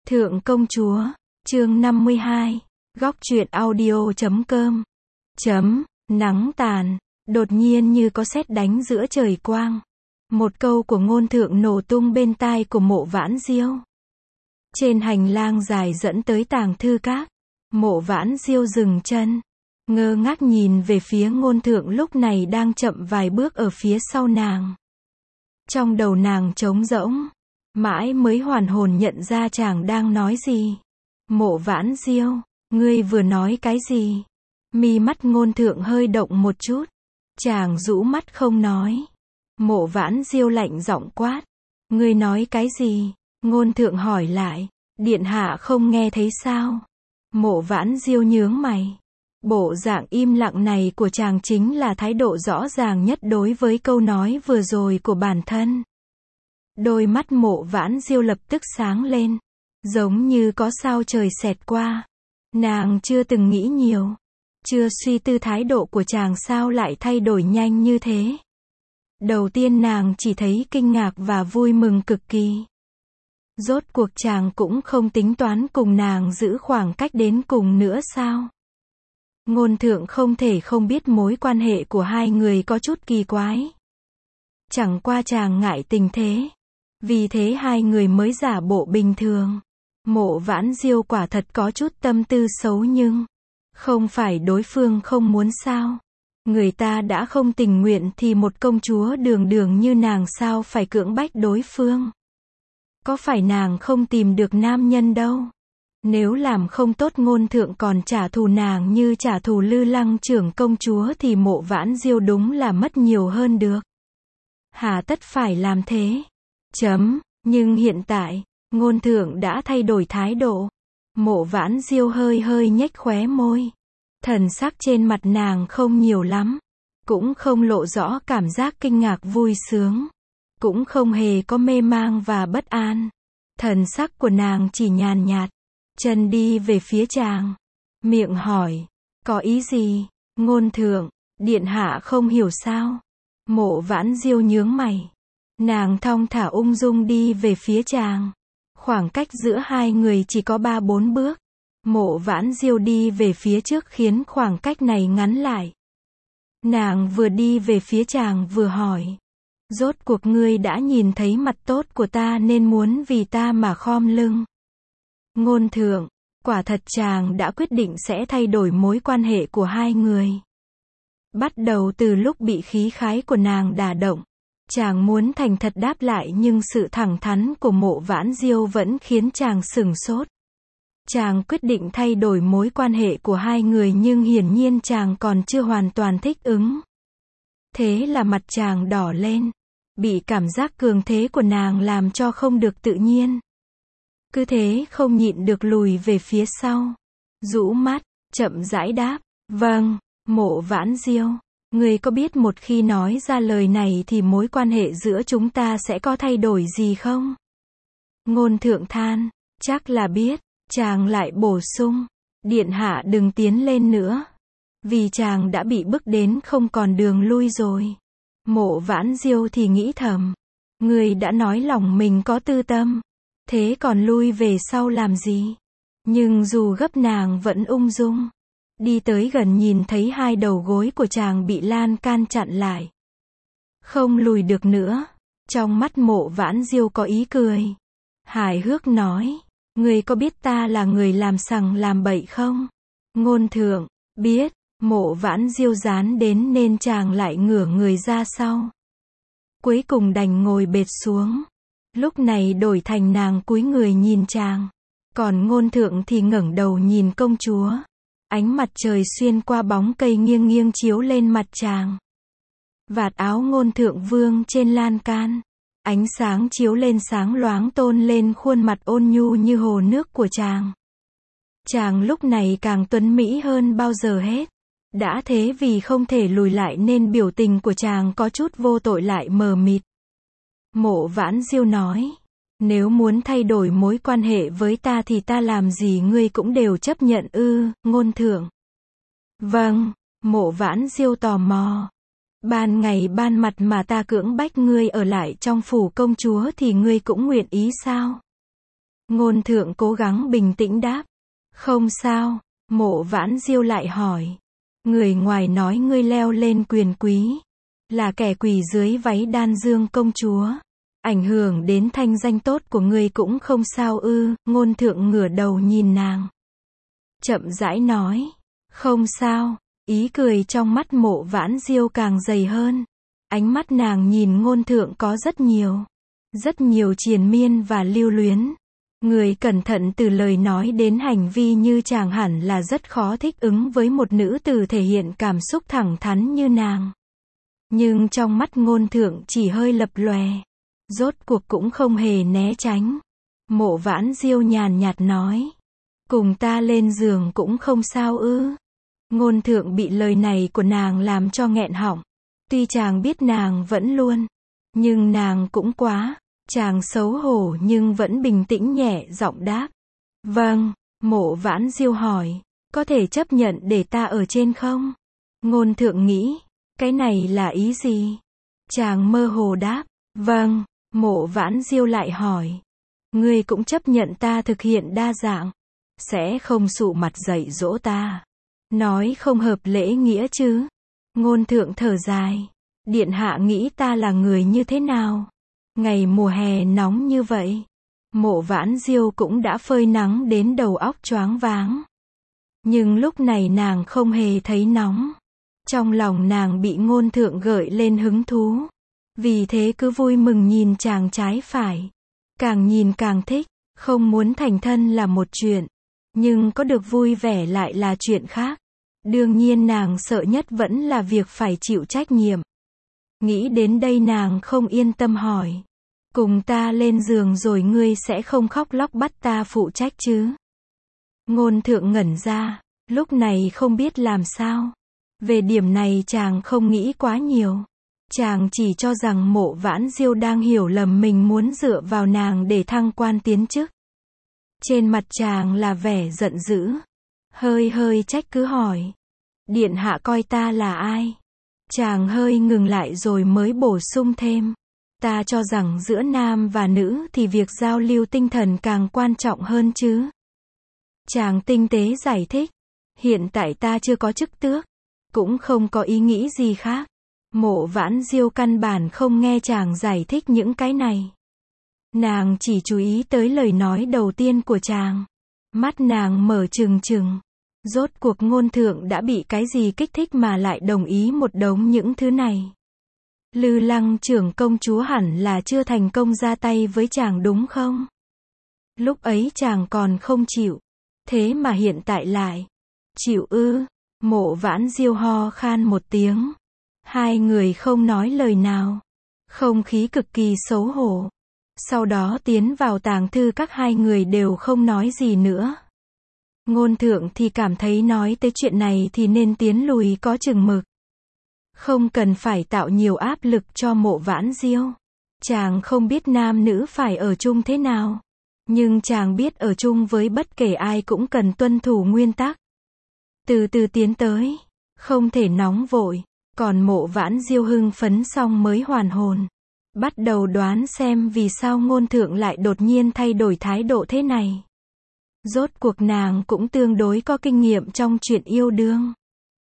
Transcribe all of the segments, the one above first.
Thượng công chúa, chương 52, góc truyện audio.com. Nắng tàn, đột nhiên như có sét đánh giữa trời quang. Một câu của ngôn thượng nổ tung bên tai của Mộ Vãn Diêu. Trên hành lang dài dẫn tới tàng thư các, Mộ Vãn Diêu dừng chân, ngơ ngác nhìn về phía ngôn thượng lúc này đang chậm vài bước ở phía sau nàng. Trong đầu nàng trống rỗng, mãi mới hoàn hồn nhận ra chàng đang nói gì. Mộ Vãn Diêu, ngươi vừa nói cái gì? Mi mắt ngôn thượng hơi động một chút. Chàng rũ mắt không nói. Mộ Vãn Diêu lạnh giọng quát. Ngươi nói cái gì? Ngôn thượng hỏi lại. Điện hạ không nghe thấy sao? Mộ Vãn Diêu nhướng mày. Bộ dạng im lặng này của chàng chính là thái độ rõ ràng nhất đối với câu nói vừa rồi của bản thân. Đôi mắt Mộ Vãn Diêu lập tức sáng lên, giống như có sao trời xẹt qua. Nàng chưa từng nghĩ nhiều, chưa suy tư thái độ của chàng sao lại thay đổi nhanh như thế. Đầu tiên nàng chỉ thấy kinh ngạc và vui mừng cực kỳ. Rốt cuộc chàng cũng không tính toán cùng nàng giữ khoảng cách đến cùng nữa sao? Ngôn thượng không thể không biết mối quan hệ của hai người có chút kỳ quái. Chẳng qua chàng ngại tình thế, vì thế hai người mới giả bộ bình thường. Mộ Vãn Diêu quả thật có chút tâm tư xấu nhưng không phải đối phương không muốn sao? Người ta đã không tình nguyện thì một công chúa đường đường như nàng sao phải cưỡng bách đối phương? Có phải nàng không tìm được nam nhân đâu? Nếu làm không tốt ngôn thượng còn trả thù nàng như trả thù Lư Lăng trưởng công chúa thì Mộ Vãn Diêu đúng là mất nhiều hơn được. Hà tất phải làm thế? Nhưng hiện tại, ngôn thượng đã thay đổi thái độ. Mộ Vãn Diêu hơi hơi nhếch khóe môi. Thần sắc trên mặt nàng không nhiều lắm, cũng không lộ rõ cảm giác kinh ngạc vui sướng, cũng không hề có mê mang và bất an. Thần sắc của nàng chỉ nhàn nhạt, chân đi về phía chàng, miệng hỏi, có ý gì? Ngôn thượng, điện hạ không hiểu sao? Mộ Vãn Diêu nhướng mày. Nàng thong thả ung dung đi về phía chàng. Khoảng cách giữa hai người chỉ có 3-4 bước. Mộ Vãn Diêu đi về phía trước khiến khoảng cách này ngắn lại. Nàng vừa đi về phía chàng vừa hỏi. Rốt cuộc ngươi đã nhìn thấy mặt tốt của ta nên muốn vì ta mà khom lưng. Ngôn thượng, quả thật chàng đã quyết định sẽ thay đổi mối quan hệ của hai người. Bắt đầu từ lúc bị khí khái của nàng đả động, chàng muốn thành thật đáp lại nhưng sự thẳng thắn của Mộ Vãn Diêu vẫn khiến chàng sửng sốt. Chàng quyết định thay đổi mối quan hệ của hai người nhưng hiển nhiên chàng còn chưa hoàn toàn thích ứng. Thế là mặt chàng đỏ lên, bị cảm giác cường thế của nàng làm cho không được tự nhiên. Cứ thế không nhịn được lùi về phía sau. Rũ mắt, chậm rãi đáp, vâng, Mộ Vãn Diêu. Ngươi có biết một khi nói ra lời này thì mối quan hệ giữa chúng ta sẽ có thay đổi gì không? Ngôn thượng than, chắc là biết. Chàng lại bổ sung, điện hạ đừng tiến lên nữa. Vì chàng đã bị bức đến không còn đường lui rồi. Mộ Vãn Diêu thì nghĩ thầm, ngươi đã nói lòng mình có tư tâm, thế còn lui về sau làm gì? Nhưng dù gấp nàng vẫn ung dung. Đi tới gần nhìn thấy hai đầu gối của chàng bị lan can chặn lại. Không lùi được nữa. Trong mắt Mộ Vãn Diêu có ý cười. Hài hước nói, ngươi có biết ta là người làm sằng làm bậy không? Ngôn thượng, biết. Mộ Vãn Diêu dán đến nên chàng lại ngửa người ra sau. Cuối cùng đành ngồi bệt xuống. Lúc này đổi thành nàng cúi người nhìn chàng. Còn ngôn thượng thì ngẩng đầu nhìn công chúa. Ánh mặt trời xuyên qua bóng cây nghiêng nghiêng chiếu lên mặt chàng. Vạt áo ngôn thượng vương trên lan can. Ánh sáng chiếu lên sáng loáng tôn lên khuôn mặt ôn nhu như hồ nước của chàng. Chàng lúc này càng tuấn mỹ hơn bao giờ hết. Đã thế vì không thể lùi lại nên biểu tình của chàng có chút vô tội lại mờ mịt. Mộ Vãn Diêu nói, nếu muốn thay đổi mối quan hệ với ta thì ta làm gì ngươi cũng đều chấp nhận ư? Ngôn thượng. Vâng, Mộ Vãn Diêu tò mò. Ban ngày ban mặt mà ta cưỡng bách ngươi ở lại trong phủ công chúa thì ngươi cũng nguyện ý sao? Ngôn Thượng cố gắng bình tĩnh đáp. Không sao. Mộ Vãn Diêu lại hỏi. Người ngoài nói ngươi leo lên quyền quý, là kẻ quỳ dưới váy Đan Dương công chúa. Ảnh hưởng đến thanh danh tốt của ngươi cũng không sao ư? Ngôn Thượng ngửa đầu nhìn nàng. Chậm rãi nói. Không sao. Ý cười trong mắt Mộ Vãn Diêu càng dày hơn. Ánh mắt nàng nhìn Ngôn Thượng có rất nhiều triền miên và lưu luyến. Người cẩn thận từ lời nói đến hành vi như chàng hẳn là rất khó thích ứng với một nữ tử thể hiện cảm xúc thẳng thắn như nàng. Nhưng trong mắt Ngôn Thượng chỉ hơi lập lòe. Rốt cuộc cũng không hề né tránh. Mộ Vãn Diêu nhàn nhạt nói. Cùng ta lên giường cũng không sao ư? Ngôn Thượng bị lời này của nàng làm cho nghẹn họng. Tuy chàng biết nàng vẫn luôn, nhưng nàng cũng quá. Chàng xấu hổ nhưng vẫn bình tĩnh nhẹ giọng đáp. Vâng. Mộ Vãn Diêu hỏi. Có thể chấp nhận để ta ở trên không? Ngôn Thượng nghĩ. Cái này là ý gì? Chàng mơ hồ đáp. Vâng. Mộ Vãn Diêu lại hỏi. Ngươi cũng chấp nhận ta thực hiện đa dạng, sẽ không sụ mặt dạy dỗ ta, nói không hợp lễ nghĩa chứ? Ngôn Thượng thở dài. Điện hạ nghĩ ta là người như thế nào? Ngày mùa hè nóng như vậy, Mộ Vãn Diêu cũng đã phơi nắng đến đầu óc choáng váng. Nhưng lúc này nàng không hề thấy nóng. Trong lòng nàng bị Ngôn Thượng gợi lên hứng thú. Vì thế cứ vui mừng nhìn chàng trái phải. Càng nhìn càng thích. Không muốn thành thân là một chuyện, nhưng có được vui vẻ lại là chuyện khác. Đương nhiên nàng sợ nhất vẫn là việc phải chịu trách nhiệm. Nghĩ đến đây nàng không yên tâm hỏi. Cùng ta lên giường rồi ngươi sẽ không khóc lóc bắt ta phụ trách chứ? Ngôn Thượng ngẩn ra, lúc này không biết làm sao. Về điểm này chàng không nghĩ quá nhiều. Chàng chỉ cho rằng Mộ Vãn Diêu đang hiểu lầm mình muốn dựa vào nàng để thăng quan tiến chức. Trên mặt chàng là vẻ giận dữ. Hơi trách cứ hỏi. Điện hạ coi ta là ai? Chàng hơi ngừng lại rồi mới bổ sung thêm. Ta cho rằng giữa nam và nữ thì việc giao lưu tinh thần càng quan trọng hơn chứ. Chàng tinh tế giải thích. Hiện tại ta chưa có chức tước, cũng không có ý nghĩ gì khác. Mộ Vãn Diêu căn bản không nghe chàng giải thích những cái này. Nàng chỉ chú ý tới lời nói đầu tiên của chàng. Mắt nàng mở trừng trừng. Rốt cuộc Ngôn Thượng đã bị cái gì kích thích mà lại đồng ý một đống những thứ này. Lư Lăng trưởng công chúa hẳn là chưa thành công ra tay với chàng đúng không? Lúc ấy chàng còn không chịu. Thế mà hiện tại lại chịu ư? Mộ Vãn Diêu ho khan một tiếng. Hai người không nói lời nào. Không khí cực kỳ xấu hổ. Sau đó tiến vào tàng thư các hai người đều không nói gì nữa. Ngôn Thượng thì cảm thấy nói tới chuyện này thì nên tiến lùi có chừng mực. Không cần phải tạo nhiều áp lực cho Mộ Vãn Diêu. Chàng không biết nam nữ phải ở chung thế nào. Nhưng chàng biết ở chung với bất kể ai cũng cần tuân thủ nguyên tắc. Từ từ tiến tới. Không thể nóng vội. Còn Mộ Vãn Diêu hưng phấn xong mới hoàn hồn. Bắt đầu đoán xem vì sao Ngôn Thượng lại đột nhiên thay đổi thái độ thế này. Rốt cuộc nàng cũng tương đối có kinh nghiệm trong chuyện yêu đương.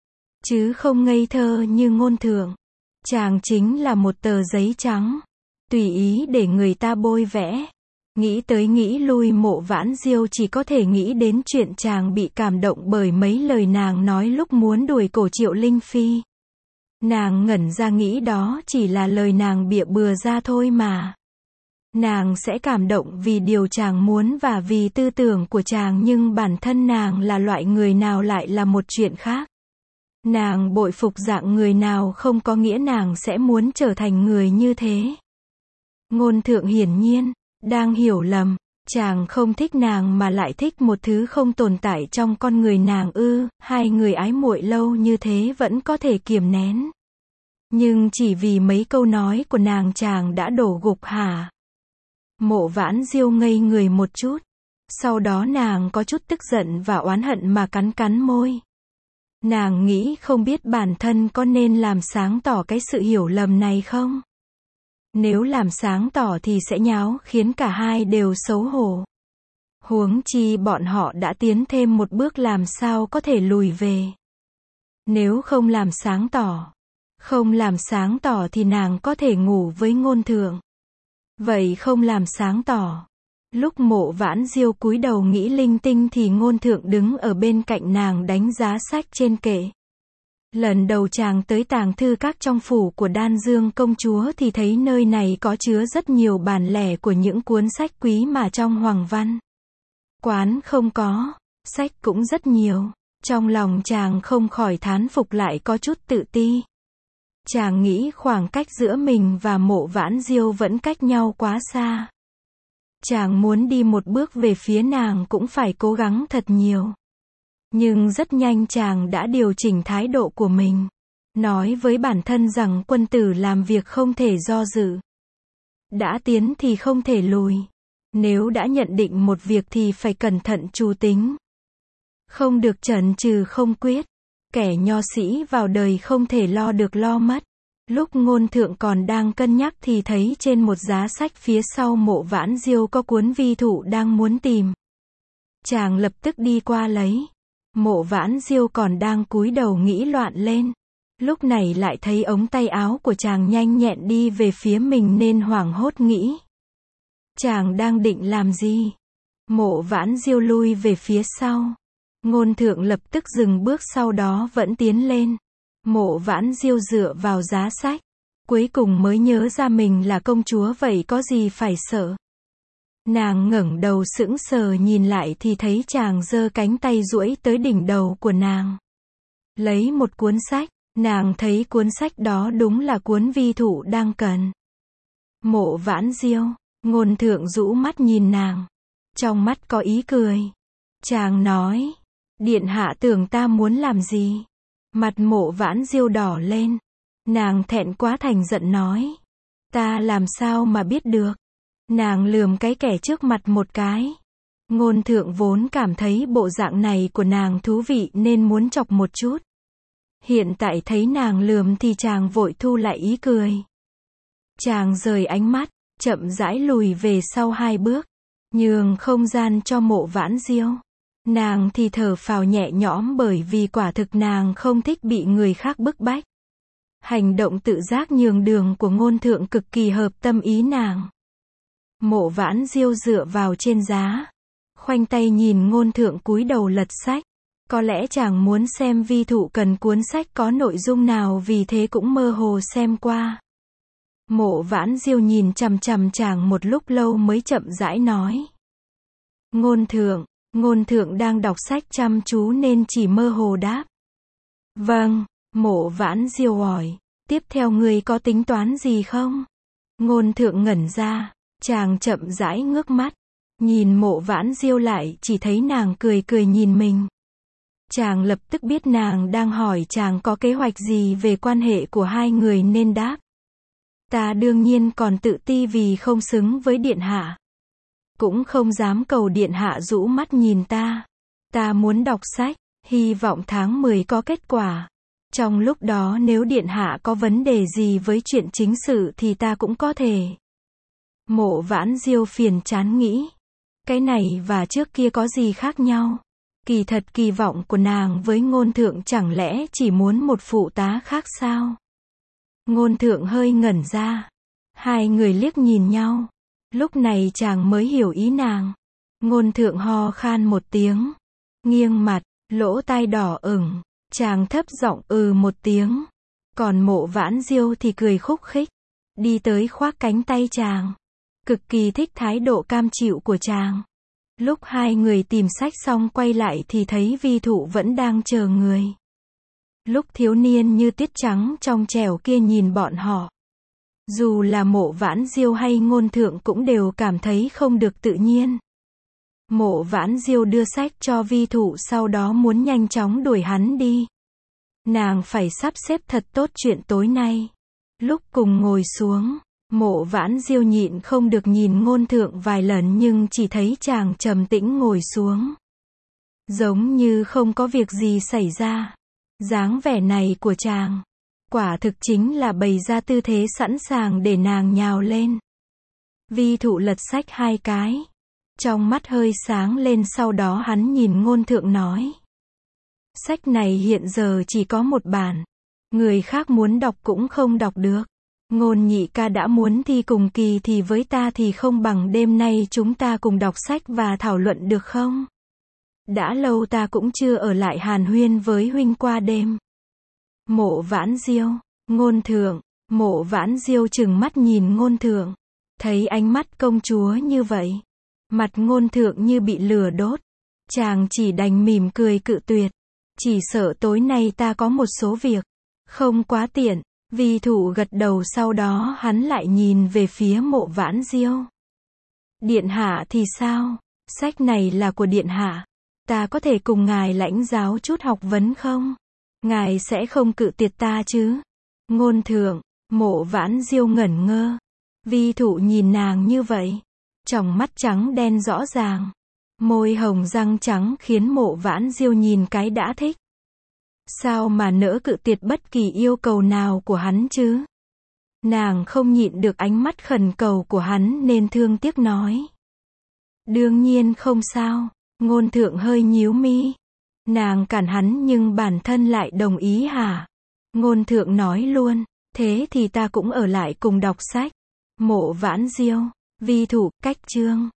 Chứ không ngây thơ như Ngôn Thượng. Chàng chính là một tờ giấy trắng. Tùy ý để người ta bôi vẽ. Nghĩ tới nghĩ lui Mộ Vãn Diêu chỉ có thể nghĩ đến chuyện chàng bị cảm động bởi mấy lời nàng nói lúc muốn đuổi cổ Triệu Linh Phi. Nàng ngẩn ra nghĩ đó chỉ là lời nàng bịa bừa ra thôi mà. Nàng sẽ cảm động vì điều chàng muốn và vì tư tưởng của chàng, nhưng bản thân nàng là loại người nào lại là một chuyện khác. Nàng bội phục dạng người nào không có nghĩa nàng sẽ muốn trở thành người như thế. Ngôn Thượng hiển nhiên đang hiểu lầm. Chàng không thích nàng mà lại thích một thứ không tồn tại trong con người nàng ư? Hai người ái muội lâu như thế vẫn có thể kiềm nén. Nhưng chỉ vì mấy câu nói của nàng chàng đã đổ gục hả? Mộ Vãn Diêu ngây người một chút. Sau đó nàng có chút tức giận và oán hận mà cắn môi. Nàng nghĩ không biết bản thân có nên làm sáng tỏ cái sự hiểu lầm này không? Nếu làm sáng tỏ thì sẽ nháo khiến cả hai đều xấu hổ. Huống chi bọn họ đã tiến thêm một bước làm sao có thể lùi về. Nếu không làm sáng tỏ thì nàng có thể ngủ với Ngôn Thượng. Vậy không làm sáng tỏ. Lúc Mộ Vãn Diêu cúi đầu nghĩ linh tinh thì Ngôn Thượng đứng ở bên cạnh nàng đánh giá sách trên kệ. Lần đầu chàng tới tàng thư các trong phủ của Đan Dương công chúa thì thấy nơi này có chứa rất nhiều bản lẻ của những cuốn sách quý mà trong Hoàng Văn Quán không có, sách cũng rất nhiều. Trong lòng chàng không khỏi thán phục lại có chút tự ti. Chàng nghĩ khoảng cách giữa mình và Mộ Vãn Diêu vẫn cách nhau quá xa. Chàng muốn đi một bước về phía nàng cũng phải cố gắng thật nhiều. Nhưng rất nhanh chàng đã điều chỉnh thái độ của mình. Nói với bản thân rằng quân tử làm việc không thể do dự. Đã tiến thì không thể lùi. Nếu đã nhận định một việc thì phải cẩn thận chu tính. Không được chần chừ không quyết. Kẻ nho sĩ vào đời không thể lo được lo mất. Lúc Ngôn Thượng còn đang cân nhắc thì thấy trên một giá sách phía sau Mộ Vãn Diêu có cuốn vi thụ đang muốn tìm. Chàng lập tức đi qua lấy. Mộ Vãn Diêu còn đang cúi đầu nghĩ loạn lên. Lúc này lại thấy ống tay áo của chàng nhanh nhẹn đi về phía mình nên hoảng hốt nghĩ. Chàng đang định làm gì? Mộ Vãn Diêu lui về phía sau. Ngôn Thượng lập tức dừng bước sau đó vẫn tiến lên. Mộ Vãn Diêu dựa vào giá sách. Cuối cùng mới nhớ ra mình là công chúa vậy có gì phải sợ. Nàng ngẩng đầu sững sờ nhìn lại thì thấy chàng giơ cánh tay duỗi tới đỉnh đầu của nàng. Lấy một cuốn sách, nàng thấy cuốn sách đó đúng là cuốn vi thụ đang cần. Mộ Vãn Diêu, Ngôn Thượng rũ mắt nhìn nàng. Trong mắt có ý cười. Chàng nói, điện hạ tưởng ta muốn làm gì? Mặt Mộ Vãn Diêu đỏ lên. Nàng thẹn quá thành giận nói. Ta làm sao mà biết được? Nàng lườm cái kẻ trước mặt một cái. Ngôn Thượng vốn cảm thấy bộ dạng này của nàng thú vị nên muốn chọc một chút. Hiện tại thấy nàng lườm thì chàng vội thu lại ý cười. Chàng rời ánh mắt, chậm rãi lùi về sau 2 bước. Nhường không gian cho Mộ Vãn Diêu. Nàng thì thở phào nhẹ nhõm bởi vì quả thực nàng không thích bị người khác bức bách. Hành động tự giác nhường đường của Ngôn Thượng cực kỳ hợp tâm ý nàng. Mộ Vãn Diêu dựa vào trên giá. Khoanh tay nhìn Ngôn Thượng cúi đầu lật sách. Có lẽ chàng muốn xem vi thụ cần cuốn sách có nội dung nào vì thế cũng mơ hồ xem qua. Mộ Vãn Diêu nhìn chằm chằm chàng một lúc lâu mới chậm rãi nói. Ngôn Thượng đang đọc sách chăm chú nên chỉ mơ hồ đáp. Vâng, Mộ Vãn Diêu hỏi, tiếp theo ngươi có tính toán gì không? Ngôn Thượng ngẩn ra, chàng chậm rãi ngước mắt, nhìn Mộ Vãn Diêu lại chỉ thấy nàng cười cười nhìn mình. Chàng lập tức biết nàng đang hỏi chàng có kế hoạch gì về quan hệ của hai người nên đáp. Ta đương nhiên còn tự ti vì không xứng với điện hạ. Cũng không dám cầu điện hạ rũ mắt nhìn ta. Ta muốn đọc sách, hy vọng tháng 10 có kết quả. Trong lúc đó nếu điện hạ có vấn đề gì với chuyện chính sự thì ta cũng có thể. Mộ Vãn Diêu phiền chán nghĩ. Cái này và trước kia có gì khác nhau? Kỳ thật kỳ vọng của nàng với Ngôn Thượng chẳng lẽ chỉ muốn một phụ tá khác sao? Ngôn Thượng hơi ngẩn ra. Hai người liếc nhìn nhau. Lúc này chàng mới hiểu ý nàng. Ngôn Thượng ho khan một tiếng. Nghiêng mặt, lỗ tai đỏ ửng. Chàng thấp giọng một tiếng. Còn Mộ Vãn Diêu thì cười khúc khích. Đi tới khoác cánh tay chàng. Cực kỳ thích thái độ cam chịu của chàng. Lúc hai người tìm sách xong quay lại thì thấy vi thụ vẫn đang chờ người. Lúc thiếu niên như tiết trắng trong trẻo kia nhìn bọn họ. Dù là Mộ Vãn Diêu hay Ngôn Thượng cũng đều cảm thấy không được tự nhiên. Mộ Vãn Diêu đưa sách cho vi thụ sau đó muốn nhanh chóng đuổi hắn đi. Nàng phải sắp xếp thật tốt chuyện tối nay. Lúc cùng ngồi xuống, Mộ Vãn Diêu nhịn không được nhìn Ngôn Thượng vài lần nhưng chỉ thấy chàng trầm tĩnh ngồi xuống. Giống như không có việc gì xảy ra. Dáng vẻ này của chàng, quả thực chính là bày ra tư thế sẵn sàng để nàng nhào lên. Vi thụ lật sách 2 cái. Trong mắt hơi sáng lên, sau đó hắn nhìn Ngôn Thượng nói. Sách này hiện giờ chỉ có một bản. Người khác muốn đọc cũng không đọc được. Ngôn nhị ca đã muốn thi cùng kỳ thì với ta thì không bằng đêm nay chúng ta cùng đọc sách và thảo luận được không? Đã lâu ta cũng chưa ở lại hàn huyên với huynh qua đêm. Mộ Vãn Diêu, Ngôn Thượng, Mộ Vãn Diêu trừng mắt nhìn Ngôn Thượng. Thấy ánh mắt công chúa như vậy, mặt Ngôn Thượng như bị lửa đốt. Chàng chỉ đành mỉm cười cự tuyệt. Chỉ sợ tối nay ta có một số việc không quá tiện. Vi thủ gật đầu, sau đó hắn lại nhìn về phía Mộ Vãn Diêu. Điện hạ thì sao? Sách này là của điện hạ. Ta có thể cùng ngài lãnh giáo chút học vấn không? Ngài sẽ không cự tuyệt ta chứ? Ngôn Thượng, Mộ Vãn Diêu ngẩn ngơ. Vi thủ nhìn nàng như vậy, tròng mắt trắng đen rõ ràng, môi hồng răng trắng khiến Mộ Vãn Diêu nhìn cái đã thích. Sao mà nỡ cự tuyệt bất kỳ yêu cầu nào của hắn chứ? Nàng không nhịn được ánh mắt khẩn cầu của hắn nên thương tiếc nói. Đương nhiên không sao. Ngôn Thượng hơi nhíu mi. Nàng cản hắn nhưng bản thân lại đồng ý hả? Ngôn Thượng nói luôn. Thế thì ta cũng ở lại cùng đọc sách. Mộ Vãn Diêu, Vi thủ, cách chương.